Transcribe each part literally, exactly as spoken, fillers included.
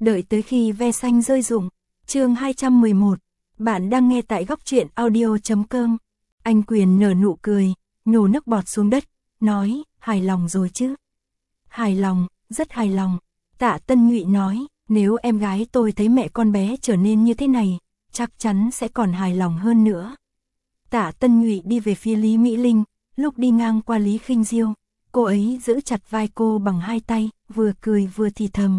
Đợi tới khi ve xanh rơi rụng. Chương hai trăm mười một. Bạn đang nghe tại góc truyện audio chấm com. Anh Quyền nở nụ cười, nhổ nước bọt xuống đất, nói, hài lòng rồi chứ? Hài lòng, rất hài lòng. Tạ Tân Nhụy nói, nếu em gái tôi thấy mẹ con bé trở nên như thế này, chắc chắn sẽ còn hài lòng hơn nữa. Tạ Tân Nhụy đi về phía Lý Mỹ Linh, lúc đi ngang qua Lý Khinh Diêu, cô ấy giữ chặt vai cô bằng hai tay, vừa cười vừa thì thầm.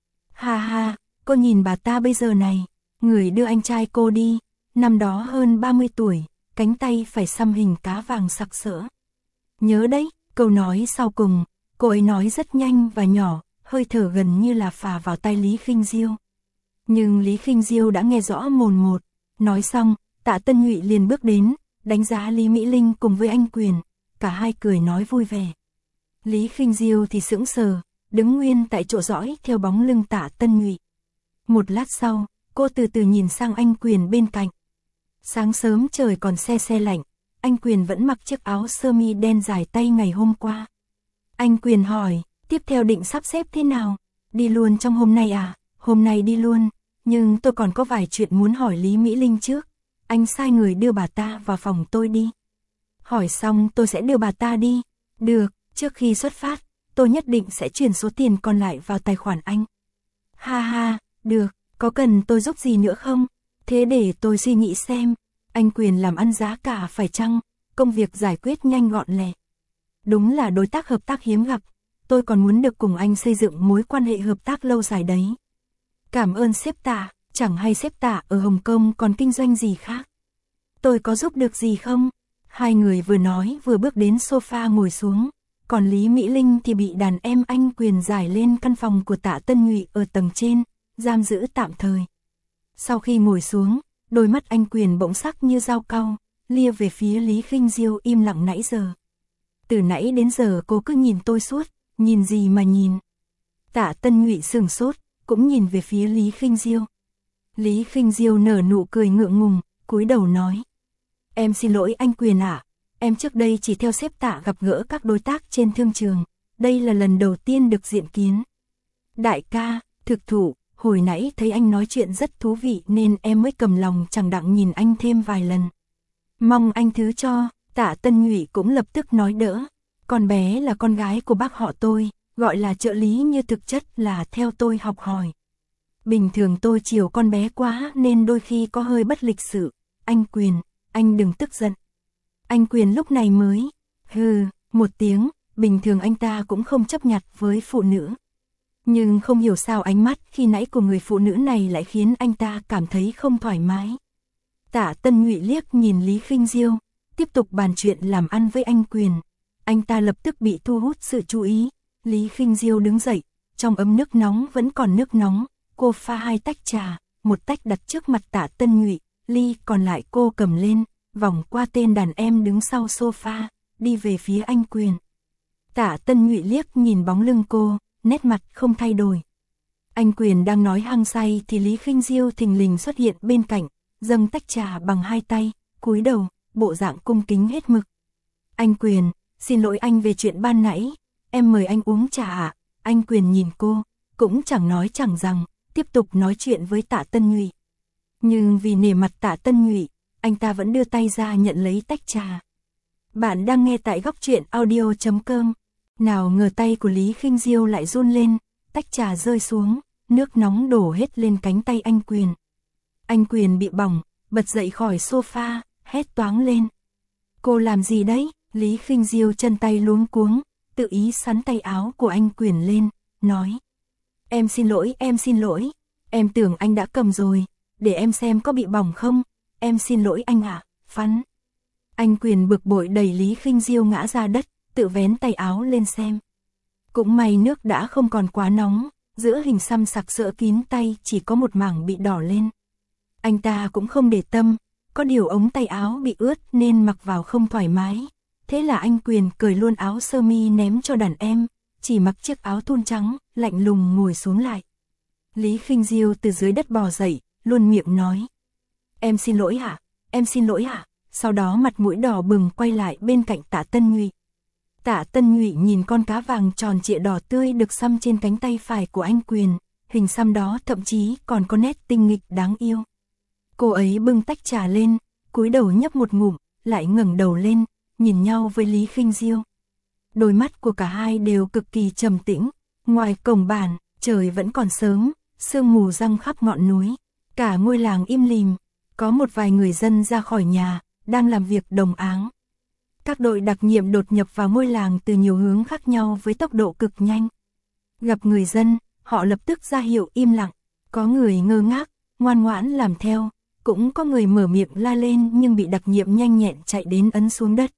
Ha ha, cô nhìn bà ta bây giờ này, người đưa anh trai cô đi, năm đó hơn ba mươi tuổi, cánh tay phải xăm hình cá vàng sặc sỡ. Nhớ đấy, câu nói sau cùng, cô ấy nói rất nhanh và nhỏ, hơi thở gần như là phà vào tai Lý Khinh Diêu. Nhưng Lý Khinh Diêu đã nghe rõ mồn một, nói xong, Tạ Tân Nhụy liền bước đến, đánh giá Lý Mỹ Linh cùng với anh Quyền, cả hai cười nói vui vẻ. Lý Khinh Diêu thì sững sờ, đứng nguyên tại chỗ dõi theo bóng lưng Tạ Tân Nhụy. Một lát sau, cô từ từ nhìn sang anh Quyền bên cạnh. Sáng sớm trời còn se se lạnh, anh Quyền vẫn mặc chiếc áo sơ mi đen dài tay ngày hôm qua. Anh Quyền hỏi, tiếp theo định sắp xếp thế nào? Đi luôn trong hôm nay à? Hôm nay đi luôn, nhưng tôi còn có vài chuyện muốn hỏi Lý Mỹ Linh trước. Anh sai người đưa bà ta vào phòng tôi đi. Hỏi xong tôi sẽ đưa bà ta đi. Được, trước khi xuất phát, tôi nhất định sẽ chuyển số tiền còn lại vào tài khoản anh. Ha ha, được, có cần tôi giúp gì nữa không? Thế để tôi suy nghĩ xem. Anh Quyền làm ăn giá cả phải chăng? Công việc giải quyết nhanh gọn lẹ. Đúng là đối tác hợp tác hiếm gặp. Tôi còn muốn được cùng anh xây dựng mối quan hệ hợp tác lâu dài đấy. Cảm ơn sếp Tạ, chẳng hay sếp Tạ ở Hồng Kông còn kinh doanh gì khác. Tôi có giúp được gì không? Hai người vừa nói vừa bước đến sofa ngồi xuống, còn Lý Mỹ Linh thì bị đàn em anh Quyền giải lên căn phòng của Tạ Tân Nhụy ở tầng trên, giam giữ tạm thời. Sau khi ngồi xuống, đôi mắt anh Quyền bỗng sắc như dao cau, lia về phía Lý Khinh Diêu im lặng nãy giờ. Từ nãy đến giờ cô cứ nhìn tôi suốt, nhìn gì mà nhìn. Tạ Tân Nhụy sửng sốt, cũng nhìn về phía Lý Khinh Diêu. Lý Khinh Diêu nở nụ cười ngượng ngùng, cúi đầu nói. Em xin lỗi anh Quyền ạ, à, em trước đây chỉ theo sếp Tạ gặp gỡ các đối tác trên thương trường, đây là lần đầu tiên được diện kiến. Đại ca, thực thụ, hồi nãy thấy anh nói chuyện rất thú vị nên em mới cầm lòng chẳng đặng nhìn anh thêm vài lần. Mong anh thứ cho. Tạ Tân Nhụy cũng lập tức nói đỡ. Con bé là con gái của bác họ tôi, gọi là trợ lý như thực chất là theo tôi học hỏi. Bình thường tôi chiều con bé quá nên đôi khi có hơi bất lịch sự. Anh Quyền, anh đừng tức giận. Anh Quyền lúc này mới, hừ, một tiếng, bình thường anh ta cũng không chấp nhặt với phụ nữ. Nhưng không hiểu sao ánh mắt khi nãy của người phụ nữ này lại khiến anh ta cảm thấy không thoải mái. Tạ Tân Nhụy liếc nhìn Lý Khinh Diêu, tiếp tục bàn chuyện làm ăn với anh Quyền. Anh ta lập tức bị thu hút sự chú ý. Lý Khinh Diêu đứng dậy, trong ấm nước nóng vẫn còn nước nóng, cô pha hai tách trà, một tách đặt trước mặt Tạ Tân Nhụy, ly còn lại cô cầm lên, vòng qua tên đàn em đứng sau sofa, đi về phía anh Quyền. Tạ Tân Nhụy liếc nhìn bóng lưng cô, nét mặt không thay đổi. Anh Quyền đang nói hăng say thì Lý Khinh Diêu thình lình xuất hiện bên cạnh, dâng tách trà bằng hai tay, cúi đầu, bộ dạng cung kính hết mực. Anh Quyền, xin lỗi anh về chuyện ban nãy, em mời anh uống trà ạ. Anh Quyền nhìn cô, cũng chẳng nói chẳng rằng, tiếp tục nói chuyện với Tạ Tân Nhụy. Nhưng vì nể mặt Tạ Tân Nhụy, anh ta vẫn đưa tay ra nhận lấy tách trà. Bạn đang nghe tại góc truyện audio chấm com. Nào ngờ tay của Lý Khinh Diêu lại run lên, tách trà rơi xuống, nước nóng đổ hết lên cánh tay anh Quyền. Anh Quyền bị bỏng, bật dậy khỏi sofa, hét toáng lên. Cô làm gì đấy? Lý Khinh Diêu chân tay luống cuống, tự ý sắn tay áo của anh Quyền lên, nói. Em xin lỗi, em xin lỗi, em tưởng anh đã cầm rồi, để em xem có bị bỏng không, em xin lỗi anh ạ, à, phắn. Anh Quyền bực bội đẩy Lý Khinh Diêu ngã ra đất, tự vén tay áo lên xem. Cũng may nước đã không còn quá nóng, giữa hình xăm sặc sỡ kín tay chỉ có một mảng bị đỏ lên. Anh ta cũng không để tâm, có điều ống tay áo bị ướt nên mặc vào không thoải mái. Thế là anh Quyền cởi luôn áo sơ mi ném cho đàn em, chỉ mặc chiếc áo thun trắng, lạnh lùng ngồi xuống lại. Lý Khinh Diêu từ dưới đất bò dậy, luôn miệng nói. Em xin lỗi hả? Em xin lỗi hả? Sau đó mặt mũi đỏ bừng quay lại bên cạnh Tạ Tân Nhụy. Tạ Tân Nhụy nhìn con cá vàng tròn trịa đỏ tươi được xăm trên cánh tay phải của anh Quyền, hình xăm đó thậm chí còn có nét tinh nghịch đáng yêu. Cô ấy bưng tách trà lên, cúi đầu nhấp một ngụm, lại ngẩng đầu lên, nhìn nhau với Lý Khinh Diêu. Đôi mắt của cả hai đều cực kỳ trầm tĩnh. Ngoài cổng bản, trời vẫn còn sớm, sương mù giăng khắp ngọn núi. Cả ngôi làng im lìm, có một vài người dân ra khỏi nhà, đang làm việc đồng áng. Các đội đặc nhiệm đột nhập vào ngôi làng từ nhiều hướng khác nhau với tốc độ cực nhanh. Gặp người dân, họ lập tức ra hiệu im lặng. Có người ngơ ngác, ngoan ngoãn làm theo. Cũng có người mở miệng la lên nhưng bị đặc nhiệm nhanh nhẹn chạy đến ấn xuống đất.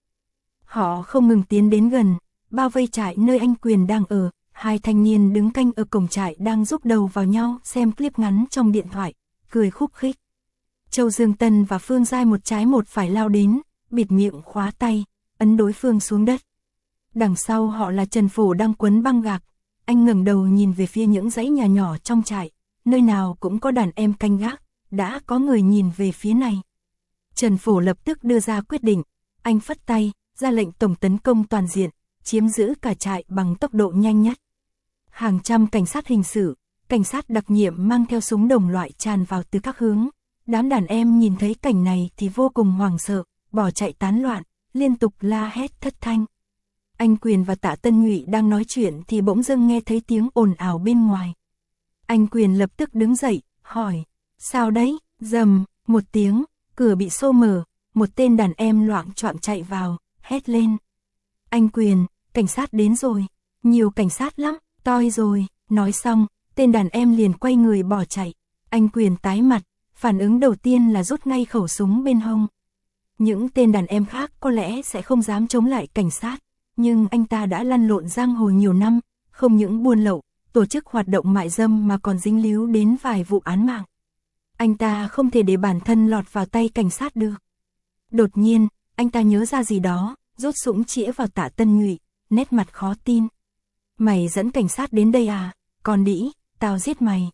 Họ không ngừng tiến đến gần, bao vây trại nơi anh Quyền đang ở. Hai thanh niên đứng canh ở cổng trại đang rúc đầu vào nhau xem clip ngắn trong điện thoại, cười khúc khích. Châu Dương Tân và Phương Giai một trái một phải lao đến, bịt miệng khóa tay, ấn đối phương xuống đất. Đằng sau họ là Trần Phổ đang quấn băng gạc. Anh ngẩng đầu nhìn về phía những dãy nhà nhỏ trong trại, nơi nào cũng có đàn em canh gác, đã có người nhìn về phía này. Trần Phổ lập tức đưa ra quyết định, anh phất tay, ra lệnh tổng tấn công toàn diện, chiếm giữ cả trại bằng tốc độ nhanh nhất. Hàng trăm cảnh sát hình sự, cảnh sát đặc nhiệm mang theo súng đồng loại tràn vào từ các hướng. Đám đàn em nhìn thấy cảnh này thì vô cùng hoảng sợ, bỏ chạy tán loạn, liên tục la hét thất thanh. Anh Quyền và Tạ Tân Nhụy đang nói chuyện thì bỗng dưng nghe thấy tiếng ồn ào bên ngoài. Anh Quyền lập tức đứng dậy, hỏi, sao đấy? Rầm, một tiếng, cửa bị xô mở, một tên đàn em loạng choạng chạy vào, hét lên. Anh Quyền, cảnh sát đến rồi, nhiều cảnh sát lắm, toi rồi. Nói xong, tên đàn em liền quay người bỏ chạy. Anh Quyền tái mặt, phản ứng đầu tiên là rút ngay khẩu súng bên hông. Những tên đàn em khác có lẽ sẽ không dám chống lại cảnh sát, nhưng anh ta đã lăn lộn giang hồ nhiều năm, không những buôn lậu, tổ chức hoạt động mại dâm mà còn dính líu đến vài vụ án mạng. Anh ta không thể để bản thân lọt vào tay cảnh sát được. Đột nhiên, anh ta nhớ ra gì đó, rút súng chĩa vào Tạ Tân Nhụy, nét mặt khó tin. Mày dẫn cảnh sát đến đây à? Còn đĩ, tao giết mày.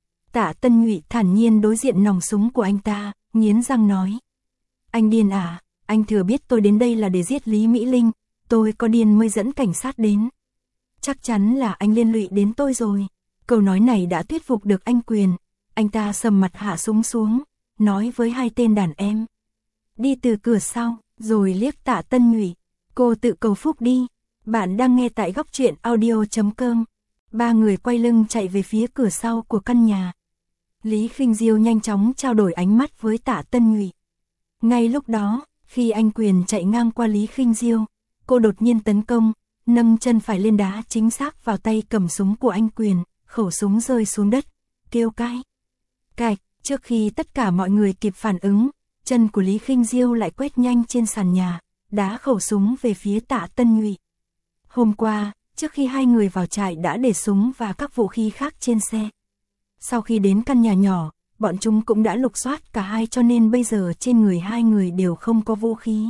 Tạ Tân Nhụy thản nhiên đối diện nòng súng của anh ta, nghiến răng nói. Anh điên à? Anh thừa biết tôi đến đây là để giết Lý Mỹ Linh, tôi có điên mới dẫn cảnh sát đến. Chắc chắn là anh liên lụy đến tôi rồi. Câu nói này đã thuyết phục được anh Quyền. Anh ta sầm mặt hạ súng xuống, nói với hai tên đàn em. Đi từ cửa sau, rồi liếc Tạ Tân Nhụy. Cô tự cầu phúc đi. Bạn đang nghe tại góc truyện audio chấm com. Ba người quay lưng chạy về phía cửa sau của căn nhà. Lý Khinh Diêu nhanh chóng trao đổi ánh mắt với Tạ Tân Nhụy. Ngay lúc đó, khi anh Quyền chạy ngang qua Lý Khinh Diêu, cô đột nhiên tấn công, nâng chân phải lên đá chính xác vào tay cầm súng của anh Quyền, khẩu súng rơi xuống đất, kêu cay. Cạch, trước khi tất cả mọi người kịp phản ứng, chân của Lý Khinh Diêu lại quét nhanh trên sàn nhà, đá khẩu súng về phía Tạ Tân Nhụy. Hôm qua, trước khi hai người vào trại đã để súng và các vũ khí khác trên xe. Sau khi đến căn nhà nhỏ, bọn chúng cũng đã lục soát cả hai cho nên bây giờ trên người hai người đều không có vũ khí.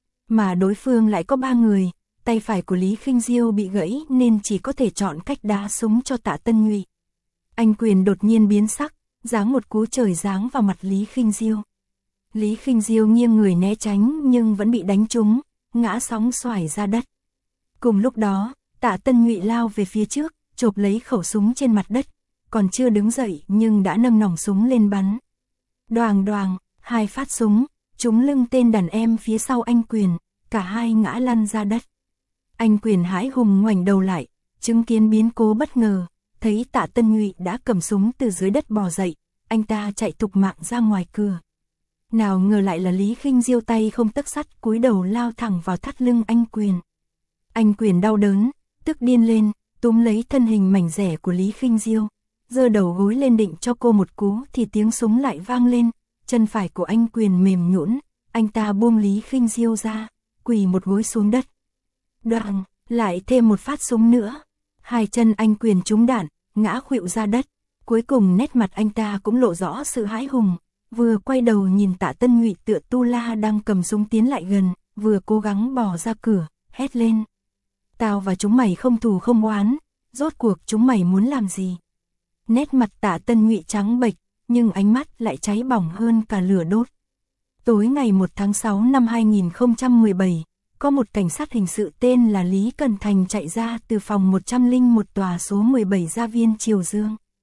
Mà đối phương lại có ba người, tay phải của Lý Khinh Diêu bị gãy nên chỉ có thể chọn cách đá súng cho Tạ Tân Nhụy. Anh Quyền đột nhiên biến sắc, giáng một cú trời giáng vào mặt Lý Khinh Diêu. Lý Khinh Diêu nghiêng người né tránh nhưng vẫn bị đánh trúng, ngã sóng xoài ra đất. Cùng lúc đó, Tạ Tân Nhụy lao về phía trước, chộp lấy khẩu súng trên mặt đất, còn chưa đứng dậy nhưng đã nâng nòng súng lên bắn. Đoàng đoàng, hai phát súng, trúng lưng tên đàn em phía sau anh Quyền, cả hai ngã lăn ra đất. Anh Quyền hãi hùng ngoảnh đầu lại, chứng kiến biến cố bất ngờ, thấy Tạ Tân Nhụy đã cầm súng từ dưới đất bò dậy, anh ta chạy thục mạng ra ngoài cửa. Nào ngờ lại là Lý Khinh Diêu tay không tấc sắt cúi đầu lao thẳng vào thắt lưng anh Quyền. Anh Quyền đau đớn, tức điên lên, túm lấy thân hình mảnh dẻ của Lý Khinh Diêu, giơ đầu gối lên định cho cô một cú thì tiếng súng lại vang lên, chân phải của anh Quyền mềm nhũn, anh ta buông Lý Khinh Diêu ra, quỳ một gối xuống đất. Đoàng, lại thêm một phát súng nữa. Hai chân anh Quyền trúng đạn, ngã khuỵu ra đất. Cuối cùng nét mặt anh ta cũng lộ rõ sự hãi hùng, vừa quay đầu nhìn Tạ Tân Nhụy tựa tu la đang cầm súng tiến lại gần, vừa cố gắng bò ra cửa, hét lên. Tao và chúng mày không thù không oán, rốt cuộc chúng mày muốn làm gì? Nét mặt Tạ Tân Nhụy trắng bệch, nhưng ánh mắt lại cháy bỏng hơn cả lửa đốt. Tối ngày một tháng sáu năm hai nghìn không trăm mười bảy, có một cảnh sát hình sự tên là Lý Cần Thành chạy ra từ phòng một trăm lẻ một tòa số mười bảy Gia Viên Triều Dương.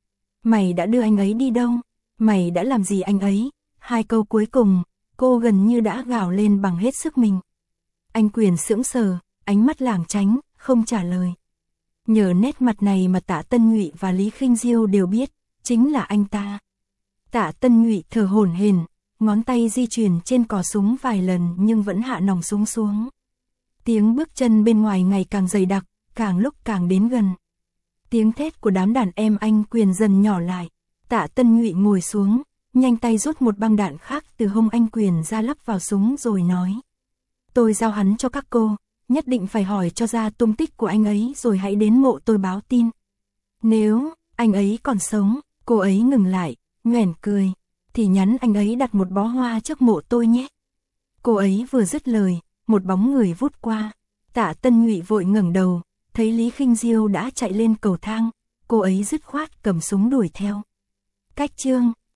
Mày đã đưa anh ấy đi đâu? Mày đã làm gì anh ấy? Hai câu cuối cùng, cô gần như đã gào lên bằng hết sức mình. Anh Quyền sững sờ, ánh mắt lảng tránh, không trả lời. Nhờ nét mặt này mà Tạ Tân Nhụy và Lý Khinh Diêu đều biết, chính là anh ta. Tạ Tân Nhụy thở hổn hển, ngón tay di chuyển trên cò súng vài lần nhưng vẫn hạ nòng súng xuống. Tiếng bước chân bên ngoài ngày càng dày đặc, càng lúc càng đến gần. Tiếng thét của đám đàn em anh Quyền dần nhỏ lại. Tạ Tân Nhụy ngồi xuống, nhanh tay rút một băng đạn khác từ hông anh Quyền ra lắp vào súng rồi nói. Tôi giao hắn cho các cô, nhất định phải hỏi cho ra tung tích của anh ấy rồi hãy đến mộ tôi báo tin. Nếu anh ấy còn sống, cô ấy ngừng lại, nhoẻn cười, thì nhắn anh ấy đặt một bó hoa trước mộ tôi nhé. Cô ấy vừa dứt lời, một bóng người vút qua. Tạ Tân Nhụy vội ngẩng đầu, thấy Lý Khinh Diêu đã chạy lên cầu thang, cô ấy dứt khoát cầm súng đuổi theo. Cách chương